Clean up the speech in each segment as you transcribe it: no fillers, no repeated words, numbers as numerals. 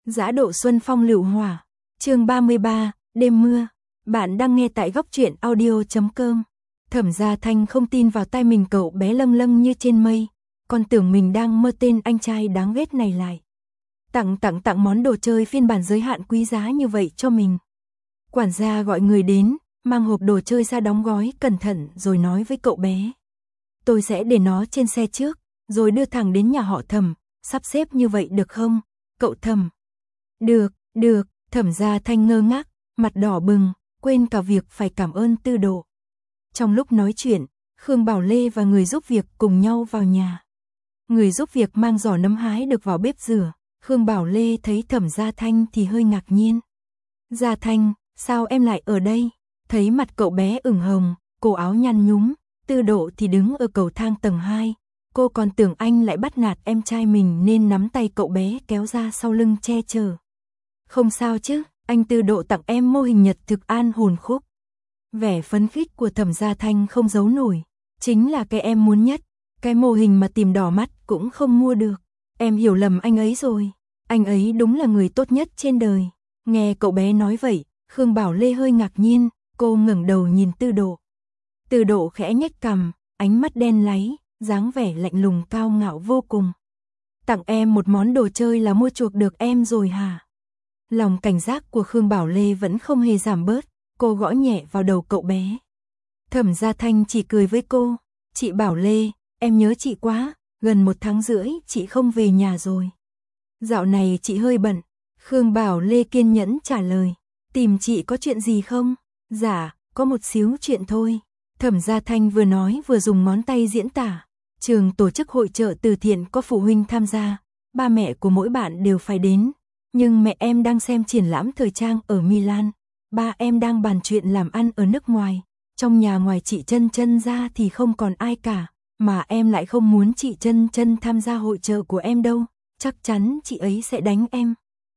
Dã độ xuân phong lựu hỏa. Chương 33, đêm mưa. Bạn đang nghe tại góc truyện audio.com. Thẩm Gia Thanh không tin vào tai mình, cậu bé lâng lâng như trên mây, còn tưởng mình đang mơ tên anh trai đáng ghét này lại tặng món đồ chơi phiên bản giới hạn quý giá như vậy cho mình. Quản gia gọi người đến, mang hộp đồ chơi ra đóng gói cẩn thận rồi nói với cậu bé: "Tôi sẽ để nó trên xe trước, rồi đưa thẳng đến nhà họ Thẩm, sắp xếp như vậy được không, cậu Thẩm?" Được, Thẩm Gia Thanh ngơ ngác, mặt đỏ bừng, quên cả việc phải cảm ơn Tư Độ. Trong lúc nói chuyện, Khương Bảo Lê và người giúp việc cùng nhau vào nhà. Người giúp việc mang giỏ nấm hái được vào bếp rửa, Khương Bảo Lê thấy Thẩm Gia Thanh thì hơi ngạc nhiên. "Gia Thanh, sao em lại ở đây?" Thấy mặt cậu bé ửng hồng, cổ áo nhăn nhúm, Tư Độ thì đứng ở cầu thang tầng 2. Cô còn tưởng anh lại bắt nạt em trai mình nên nắm tay cậu bé kéo ra sau lưng che chở. "Không sao chứ, anh Tư Độ tặng em mô hình nhật thực an hồn khúc." Vẻ phấn khích của Thẩm Gia Thanh không giấu nổi, chính là cái em muốn nhất, cái mô hình mà tìm đỏ mắt cũng không mua được. Em hiểu lầm anh ấy rồi, anh ấy đúng là người tốt nhất trên đời. Nghe cậu bé nói vậy, Khương Bảo Lê hơi ngạc nhiên, cô ngẩng đầu nhìn Tư Độ. Tư Độ khẽ nhếch cằm, ánh mắt đen láy, dáng vẻ lạnh lùng cao ngạo vô cùng. "Tặng em một món đồ chơi là mua chuộc được em rồi hả?" Lòng cảnh giác của Khương Bảo Lê vẫn không hề giảm bớt, cô gõ nhẹ vào đầu cậu bé. Thẩm Gia Thanh chỉ cười với cô: "Chị Bảo Lê, em nhớ chị quá, gần 1 tháng rưỡi chị không về nhà rồi." "Dạo này chị hơi bận." Khương Bảo Lê kiên nhẫn trả lời. "Tìm chị có chuyện gì không?" "Dạ, có một xíu chuyện thôi." Thẩm Gia Thanh vừa nói vừa dùng ngón tay diễn tả. "Trường tổ chức hội chợ từ thiện có phụ huynh tham gia, ba mẹ của mỗi bạn đều phải đến. Nhưng mẹ em đang xem triển lãm thời trang ở Milan, ba em đang bàn chuyện làm ăn ở nước ngoài. Trong nhà ngoài chị Chân Chân ra thì không còn ai cả, mà em lại không muốn chị Chân Chân tham gia hội chợ của em đâu, chắc chắn chị ấy sẽ đánh em.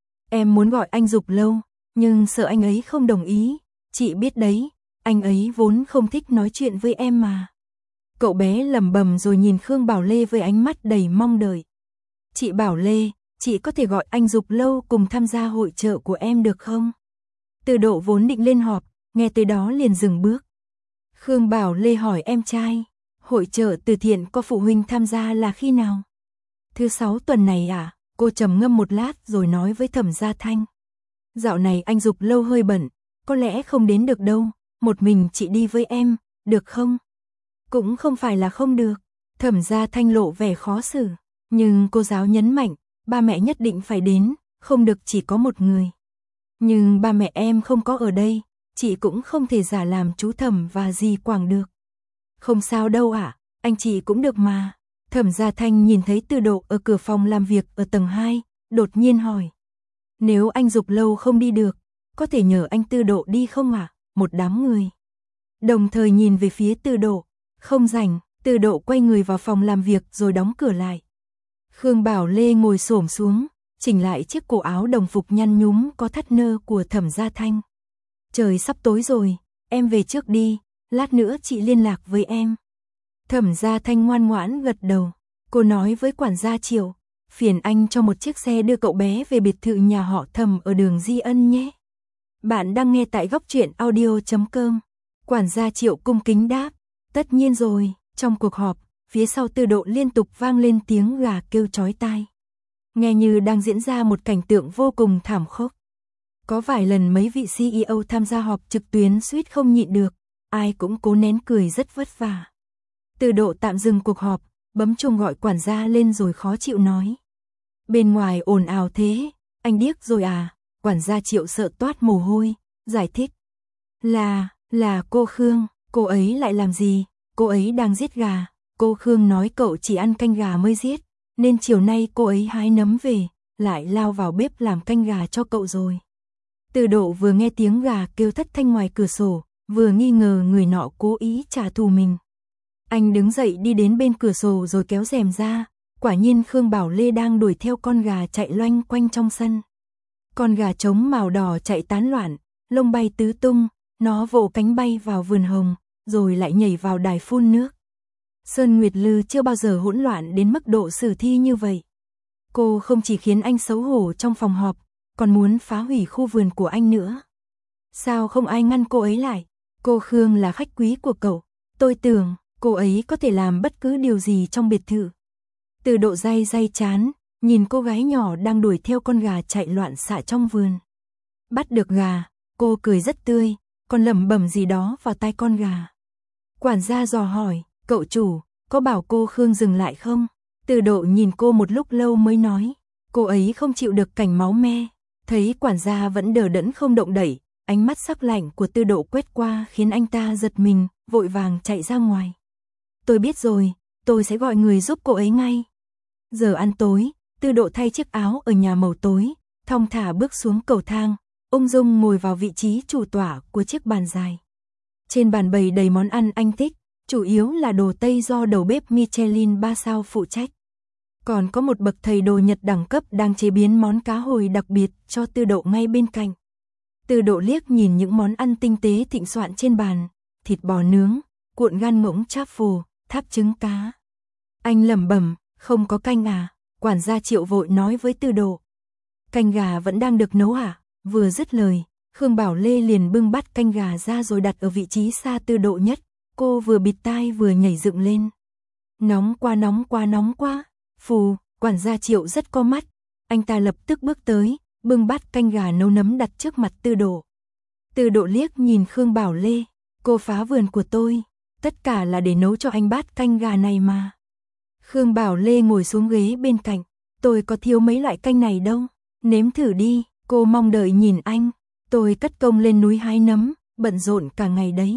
Em muốn gọi anh Dục Lâu, nhưng sợ anh ấy không đồng ý, chị biết đấy, anh ấy vốn không thích nói chuyện với em mà." Cậu bé lẩm bẩm rồi nhìn Khương Bảo Lê với ánh mắt đầy mong đợi. "Chị Bảo Lê, chị có thể gọi anh Dục Lâu cùng tham gia hội chợ của em được không?" Tư Độ vốn định lên họp, nghe tới đó liền dừng bước. Khương Bảo Lê hỏi em trai: "Hội chợ từ thiện có phụ huynh tham gia là khi nào?" "Thứ 6 tuần này à?" Cô trầm ngâm một lát rồi nói với Thẩm Gia Thanh: "Dạo này anh Dục Lâu hơi bận, có lẽ không đến được đâu, một mình chị đi với em, được không?" "Cũng không phải là không được." Thẩm Gia Thanh lộ vẻ khó xử, nhưng cô giáo nhấn mạnh, ba mẹ nhất định phải đến, không được chỉ có một người. "Nhưng ba mẹ em không có ở đây, chị cũng không thể giả làm chú Thẩm và dì Quảng được." "Không sao đâu ạ, anh chị cũng được mà." Thẩm Gia Thanh nhìn thấy Tư Độ ở cửa phòng làm việc ở tầng 2, đột nhiên hỏi: "Nếu anh Dục Lâu không đi được, có thể nhờ anh Tư Độ đi không ạ?" Một đám người đồng thời nhìn về phía Tư Độ. "Không rảnh." Tư Độ quay người vào phòng làm việc rồi đóng cửa lại. Khương Bảo Lê ngồi xổm xuống, chỉnh lại chiếc cổ áo đồng phục nhăn nhúm có thắt nơ của Thẩm Gia Thanh. "Trời sắp tối rồi, em về trước đi, lát nữa chị liên lạc với em." Thẩm Gia Thanh ngoan ngoãn gật đầu. Cô nói với quản gia Triệu: "Phiền anh cho một chiếc xe đưa cậu bé về biệt thự nhà họ Thẩm ở đường Di Ân nhé." Bạn đang nghe tại góc truyện audio.com. Quản gia Triệu cung kính đáp: "Tất nhiên rồi." Trong cuộc họp, phía sau Tư Độ liên tục vang lên tiếng gà kêu chói tai. Nghe như đang diễn ra một cảnh tượng vô cùng thảm khốc. Có vài lần mấy vị CEO tham gia họp trực tuyến suýt không nhịn được, ai cũng cố nén cười rất vất vả. Tư Độ tạm dừng cuộc họp, bấm chuông gọi quản gia lên rồi khó chịu nói: "Bên ngoài ồn ào thế, anh điếc rồi à?" Quản gia Triệu sợ toát mồ hôi, giải thích: Là cô Khương, cô ấy lại làm gì? Cô ấy đang giết gà, cô Khương nói cậu chỉ ăn canh gà mới giết, nên chiều nay cô ấy hái nấm về, lại lao vào bếp làm canh gà cho cậu rồi." Tư Độ vừa nghe tiếng gà kêu thất thanh ngoài cửa sổ, vừa nghi ngờ người nọ cố ý trả thù mình. Anh đứng dậy đi đến bên cửa sổ rồi kéo rèm ra, quả nhiên Khương Bảo Lê đang đuổi theo con gà chạy loanh quanh trong sân. Con gà trống màu đỏ chạy tán loạn, lông bay tứ tung, nó vỗ cánh bay vào vườn hồng, rồi lại nhảy vào đài phun nước. Sơn Nguyệt Lư chưa bao giờ hỗn loạn đến mức độ sử thi như vậy. Cô không chỉ khiến anh xấu hổ trong phòng họp, còn muốn phá hủy khu vườn của anh nữa. Sao không ai ngăn cô ấy lại? Cô Khương là khách quý của cậu. Tôi tưởng cô ấy có thể làm bất cứ điều gì trong biệt thự. Từ Độ day chán, nhìn cô gái nhỏ đang đuổi theo con gà chạy loạn xạ trong vườn. Bắt được gà, cô cười rất tươi, còn lẩm bẩm gì đó vào tai con gà. Quản gia dò hỏi, cậu chủ, có bảo cô Khương dừng lại không? Từ Độ nhìn cô một lúc lâu mới nói, cô ấy không chịu được cảnh máu me. Thấy quản gia vẫn đờ đẫn không động đậy, ánh mắt sắc lạnh của Từ Độ quét qua khiến anh ta giật mình, vội vàng chạy ra ngoài. Tôi biết rồi, tôi sẽ gọi người giúp cô ấy ngay. Giờ ăn tối, Từ Độ thay chiếc áo ở nhà màu tối, thong thả bước xuống cầu thang, ung dung ngồi vào vị trí chủ tọa của chiếc bàn dài. Trên bàn bày đầy món ăn anh thích, chủ yếu là đồ Tây do đầu bếp Michelin 3 sao phụ trách. Còn có một bậc thầy đồ Nhật đẳng cấp đang chế biến món cá hồi đặc biệt cho Từ Độ ngay bên cạnh. Từ Độ liếc nhìn những món ăn tinh tế thịnh soạn trên bàn, thịt bò nướng, cuộn gan ngỗng truffle, tháp trứng cá. Anh lẩm bẩm, không có canh à? Quản gia Triệu vội nói với Từ Độ. Canh gà vẫn đang được nấu à? Vừa dứt lời, Khương Bảo Lê liền bưng bát canh gà ra rồi đặt ở vị trí xa Từ Độ nhất. Cô vừa bịt tai vừa nhảy dựng lên. Nóng quá nóng quá nóng quá. Phù, quản gia Triệu rất có mắt. Anh ta lập tức bước tới, bưng bát canh gà nấu nấm đặt trước mặt Từ Độ. Từ Độ liếc nhìn Khương Bảo Lê. Cô phá vườn của tôi. Tất cả là để nấu cho anh bát canh gà này mà. Khương Bảo Lê ngồi xuống ghế bên cạnh. Tôi có thiếu mấy loại canh này đâu. Nếm thử đi. Cô mong đợi nhìn anh. Tôi cất công lên núi hái nấm, bận rộn cả ngày đấy.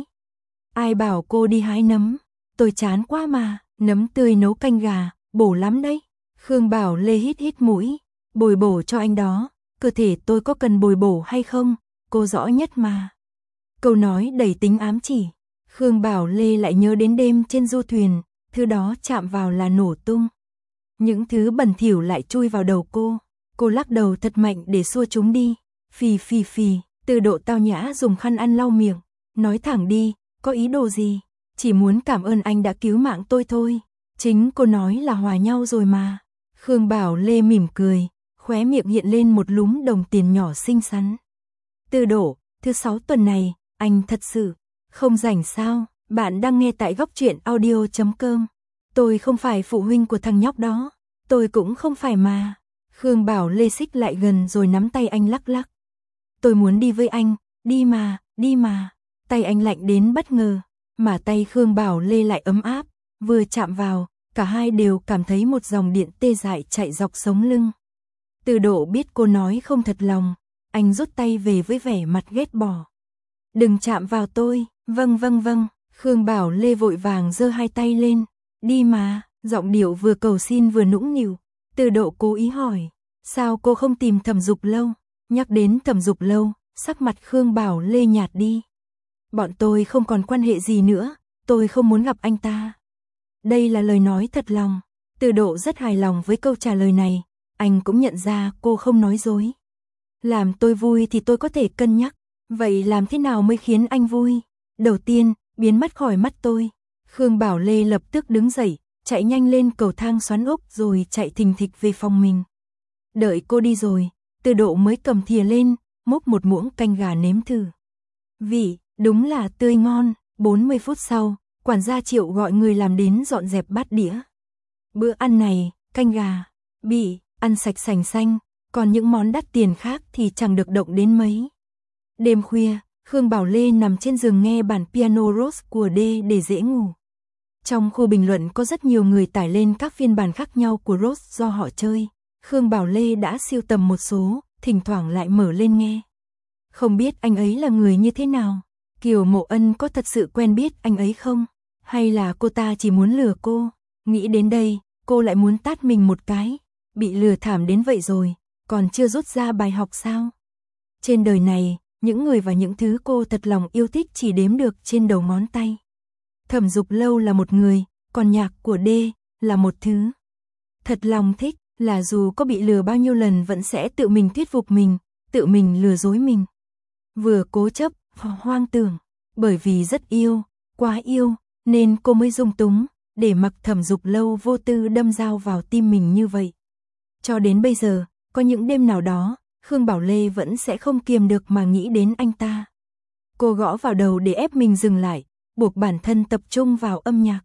Ai bảo cô đi hái nấm? Tôi chán quá mà. Nấm tươi nấu canh gà, bổ lắm đấy. Khương Bảo Lê hít hít mũi. Bồi bổ cho anh đó. Cơ thể tôi có cần bồi bổ hay không? Cô rõ nhất mà. Câu nói đầy tính ám chỉ. Khương Bảo Lê lại nhớ đến đêm trên du thuyền. Thứ đó chạm vào là nổ tung. Những thứ bẩn thỉu lại chui vào đầu cô. Cô lắc đầu thật mạnh để xua chúng đi. Phì phì phì, Từ Độ tao nhã dùng khăn ăn lau miệng. Nói thẳng đi, có ý đồ gì? Chỉ muốn cảm ơn anh đã cứu mạng tôi thôi. Chính cô nói là hòa nhau rồi mà. Khương Bảo Lê mỉm cười, khóe miệng hiện lên một lúm đồng tiền nhỏ xinh xắn. Từ Độ, thứ 6 tuần này, anh thật sự không rảnh sao? Bạn đang nghe tại góc truyện audio.com. Tôi không phải phụ huynh của thằng nhóc đó. Tôi cũng không phải mà. Khương Bảo Lê xích lại gần rồi nắm tay anh lắc lắc. Tôi muốn đi với anh, đi mà, đi mà. Tay anh lạnh đến bất ngờ, mà tay Khương Bảo Lê lại ấm áp, vừa chạm vào, cả hai đều cảm thấy một dòng điện tê dại chạy dọc sống lưng. Từ Độ biết cô nói không thật lòng, anh rút tay về với vẻ mặt ghét bỏ. Đừng chạm vào tôi, vâng vâng vâng. Khương Bảo Lê vội vàng giơ hai tay lên, đi mà, giọng điệu vừa cầu xin vừa nũng nịu. Từ Độ cố ý hỏi, sao cô không tìm Thẩm Dục Lâu? Nhắc đến Thẩm Dục Lâu, sắc mặt Khương Bảo Lê nhạt đi. Bọn tôi không còn quan hệ gì nữa, tôi không muốn gặp anh ta. Đây là lời nói thật lòng. Từ Độ rất hài lòng với câu trả lời này, anh cũng nhận ra cô không nói dối. Làm tôi vui thì tôi có thể cân nhắc, vậy làm thế nào mới khiến anh vui? Đầu tiên, biến mất khỏi mắt tôi. Khương Bảo Lê lập tức đứng dậy, chạy nhanh lên cầu thang xoắn ốc rồi chạy thình thịch về phòng mình. Đợi cô đi rồi, Từ Độ mới cầm thìa lên, múc một muỗng canh gà nếm thử. Vị, đúng là tươi ngon. 40 phút sau, quản gia Triệu gọi người làm đến dọn dẹp bát đĩa. Bữa ăn này, canh gà, bị ăn sạch sành xanh, còn những món đắt tiền khác thì chẳng được động đến mấy. Đêm khuya, Khương Bảo Lê nằm trên giường nghe bản piano Rose của D để dễ ngủ. Trong khu bình luận có rất nhiều người tải lên các phiên bản khác nhau của Rose do họ chơi. Khương Bảo Lê đã sưu tầm một số, thỉnh thoảng lại mở lên nghe. Không biết anh ấy là người như thế nào? Kiều Mộ Ân có thật sự quen biết anh ấy không? Hay là cô ta chỉ muốn lừa cô? Nghĩ đến đây, cô lại muốn tát mình một cái. Bị lừa thảm đến vậy rồi, còn chưa rút ra bài học sao? Trên đời này, những người và những thứ cô thật lòng yêu thích chỉ đếm được trên đầu ngón tay. Thẩm Dục Lâu là một người, còn nhạc của D là một thứ. Thật lòng thích là dù có bị lừa bao nhiêu lần vẫn sẽ tự mình thuyết phục mình, tự mình lừa dối mình. Vừa cố chấp, hoang tưởng, bởi vì rất yêu, quá yêu, nên cô mới dung túng, để mặc Thẩm Dục Lâu vô tư đâm dao vào tim mình như vậy. Cho đến bây giờ, có những đêm nào đó, Khương Bảo Lê vẫn sẽ không kiềm được mà nghĩ đến anh ta. Cô gõ vào đầu để ép mình dừng lại, buộc bản thân tập trung vào âm nhạc.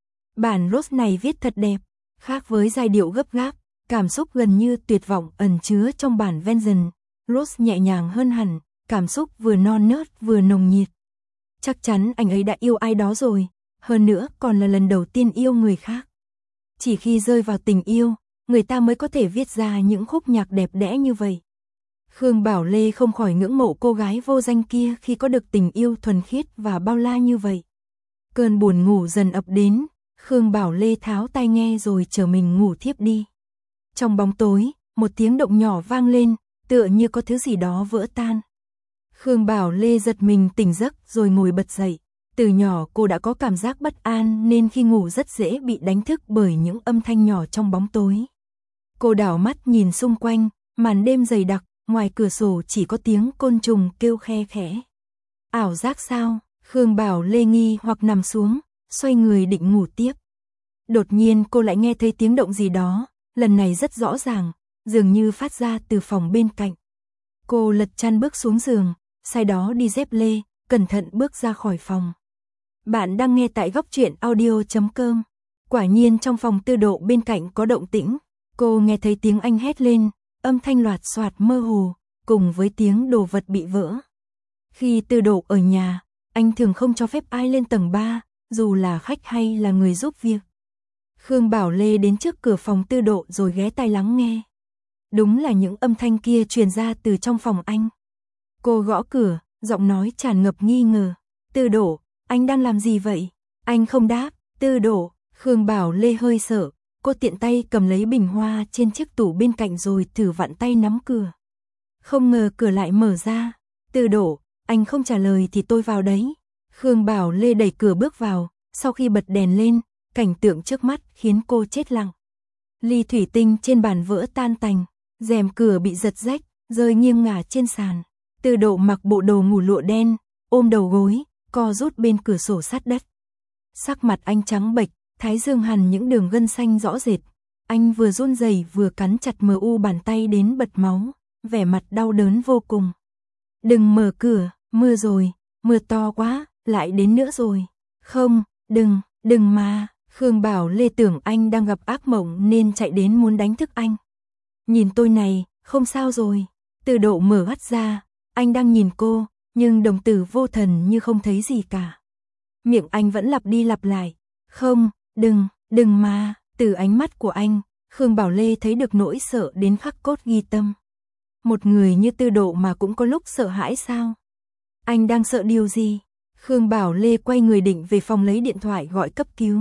Bản Rose này viết thật đẹp, khác với giai điệu gấp gáp, cảm xúc gần như tuyệt vọng ẩn chứa trong bản Vengeance. Rose nhẹ nhàng hơn hẳn, cảm xúc vừa non nớt vừa nồng nhiệt. Chắc chắn anh ấy đã yêu ai đó rồi, hơn nữa còn là lần đầu tiên yêu người khác. Chỉ khi rơi vào tình yêu, người ta mới có thể viết ra những khúc nhạc đẹp đẽ như vậy. Khương Bảo Lê không khỏi ngưỡng mộ cô gái vô danh kia khi có được tình yêu thuần khiết và bao la như vậy. Cơn buồn ngủ dần ập đến, Khương Bảo Lê tháo tai nghe rồi chờ mình ngủ thiếp đi. Trong bóng tối, một tiếng động nhỏ vang lên, tựa như có thứ gì đó vỡ tan. Khương Bảo Lê giật mình tỉnh giấc rồi ngồi bật dậy. Từ nhỏ cô đã có cảm giác bất an nên khi ngủ rất dễ bị đánh thức bởi những âm thanh nhỏ trong bóng tối. Cô đảo mắt nhìn xung quanh, màn đêm dày đặc, ngoài cửa sổ chỉ có tiếng côn trùng kêu khe khẽ. Ảo giác sao? Khương Bảo Lê nghi hoặc nằm xuống, xoay người định ngủ tiếp. Đột nhiên cô lại nghe thấy tiếng động gì đó, lần này rất rõ ràng, dường như phát ra từ phòng bên cạnh. Cô lật chăn bước xuống giường, sau đó đi dép lê, cẩn thận bước ra khỏi phòng. Bạn đang nghe tại góc truyện audio.com. Quả nhiên trong phòng Tư Độ bên cạnh có động tĩnh, cô nghe thấy tiếng anh hét lên, âm thanh loạt soạt mơ hồ, cùng với tiếng đồ vật bị vỡ. Khi Tư Độ ở nhà, anh thường không cho phép ai lên tầng 3, dù là khách hay là người giúp việc. Khương Bảo Lê đến trước cửa phòng Tư Độ rồi ghé tai lắng nghe. Đúng là những âm thanh kia truyền ra từ trong phòng anh. Cô gõ cửa, giọng nói tràn ngập nghi ngờ. Tư Độ, anh đang làm gì vậy? Anh không đáp. Tư Độ, Khương Bảo Lê hơi sợ. Cô tiện tay cầm lấy bình hoa trên chiếc tủ bên cạnh rồi thử vặn tay nắm cửa. Không ngờ cửa lại mở ra. Tư Độ, anh không trả lời thì tôi vào đấy. Khương Bảo Lê đẩy cửa bước vào, sau khi bật đèn lên, cảnh tượng trước mắt khiến cô chết lặng. Ly thủy tinh trên bàn vỡ tan tành, rèm cửa bị giật rách, rơi nghiêng ngả trên sàn. Tư Độ mặc bộ đồ ngủ lụa đen, ôm đầu gối, co rút bên cửa sổ sát đất. Sắc mặt anh trắng bệch, thái dương hằn những đường gân xanh rõ rệt. Anh vừa run rẩy vừa cắn chặt mờ u bàn tay đến bật máu, vẻ mặt đau đớn vô cùng. Đừng mở cửa, mưa rồi, mưa to quá, lại đến nữa rồi. Không, đừng mà. Khương Bảo Lê tưởng anh đang gặp ác mộng nên chạy đến muốn đánh thức anh. Nhìn tôi này, không sao rồi. Tư Độ mở mắt ra, anh đang nhìn cô, nhưng đồng tử vô thần như không thấy gì cả. Miệng anh vẫn lặp đi lặp lại. Không, đừng mà. Từ ánh mắt của anh, Khương Bảo Lê thấy được nỗi sợ đến khắc cốt ghi tâm. Một người như Tư Độ mà cũng có lúc sợ hãi sao? Anh đang sợ điều gì? Khương Bảo Lê quay người định về phòng lấy điện thoại gọi cấp cứu.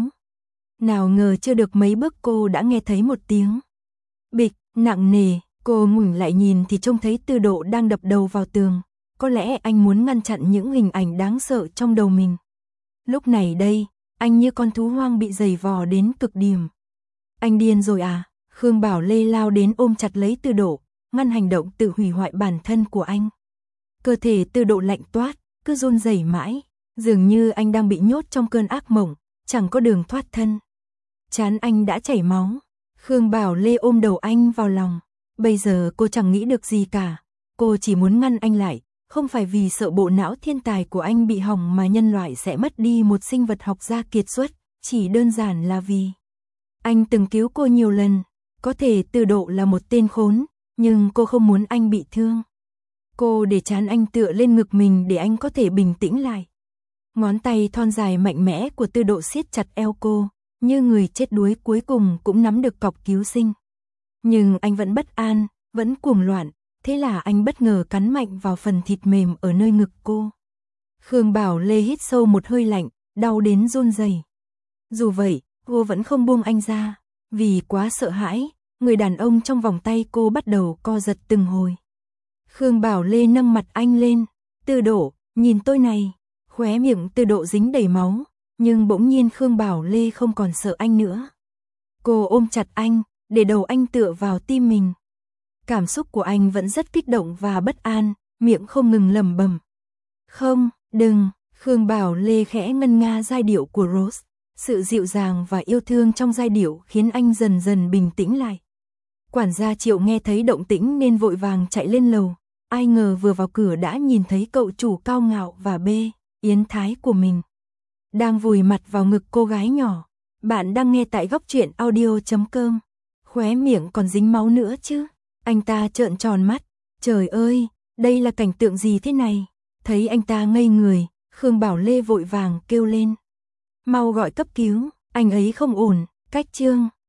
Nào ngờ chưa được mấy bước cô đã nghe thấy một tiếng bịch nặng nề. Cô ngẩng lại nhìn thì trông thấy Tư Độ đang đập đầu vào tường. Có lẽ anh muốn ngăn chặn những hình ảnh đáng sợ trong đầu mình. Lúc này đây, anh như con thú hoang bị giày vò đến cực điểm. Anh điên rồi à? Khương Bảo Lê lao đến ôm chặt lấy Tư Độ, ngăn hành động tự hủy hoại bản thân của anh. Cơ thể Tư Độ lạnh toát, cứ run rẩy mãi, dường như anh đang bị nhốt trong cơn ác mộng, chẳng có đường thoát thân. Trán anh đã chảy máu. Khương Bảo Lê ôm đầu anh vào lòng. Bây giờ cô chẳng nghĩ được gì cả. Cô chỉ muốn ngăn anh lại, không phải vì sợ bộ não thiên tài của anh bị hỏng mà nhân loại sẽ mất đi một sinh vật học gia kiệt xuất, chỉ đơn giản là vì anh từng cứu cô nhiều lần. Có thể Tư Độ là một tên khốn, nhưng cô không muốn anh bị thương. Cô để trán anh tựa lên ngực mình để anh có thể bình tĩnh lại. Ngón tay thon dài mạnh mẽ của Tư Độ siết chặt eo cô, như người chết đuối cuối cùng cũng nắm được cọc cứu sinh. Nhưng anh vẫn bất an, vẫn cuồng loạn, thế là anh bất ngờ cắn mạnh vào phần thịt mềm ở nơi ngực cô. Khương Bảo Lê hít sâu một hơi lạnh, đau đến run rẩy. Dù vậy, cô vẫn không buông anh ra, vì quá sợ hãi, người đàn ông trong vòng tay cô bắt đầu co giật từng hồi. Khương Bảo Lê nâng mặt anh lên. Tư Độ, nhìn tôi này. Khóe miệng Tư Độ dính đầy máu, nhưng bỗng nhiên Khương Bảo Lê không còn sợ anh nữa. Cô ôm chặt anh, để đầu anh tựa vào tim mình. Cảm xúc của anh vẫn rất kích động và bất an, miệng không ngừng lẩm bẩm. Không, đừng. Khương Bảo Lê khẽ ngân nga giai điệu của Rose. Sự dịu dàng và yêu thương trong giai điệu khiến anh dần dần bình tĩnh lại. Quản gia Triệu nghe thấy động tĩnh nên vội vàng chạy lên lầu. Ai ngờ vừa vào cửa đã nhìn thấy cậu chủ cao ngạo và bê Yến Thái của mình đang vùi mặt vào ngực cô gái nhỏ. Bạn đang nghe tại góc truyện audio.com. Khóe miệng còn dính máu nữa chứ. Anh ta trợn tròn mắt. Trời ơi, đây là cảnh tượng gì thế này? Thấy anh ta ngây người, Khương Bảo Lê vội vàng kêu lên. Mau gọi cấp cứu, anh ấy không ổn. Cách Chương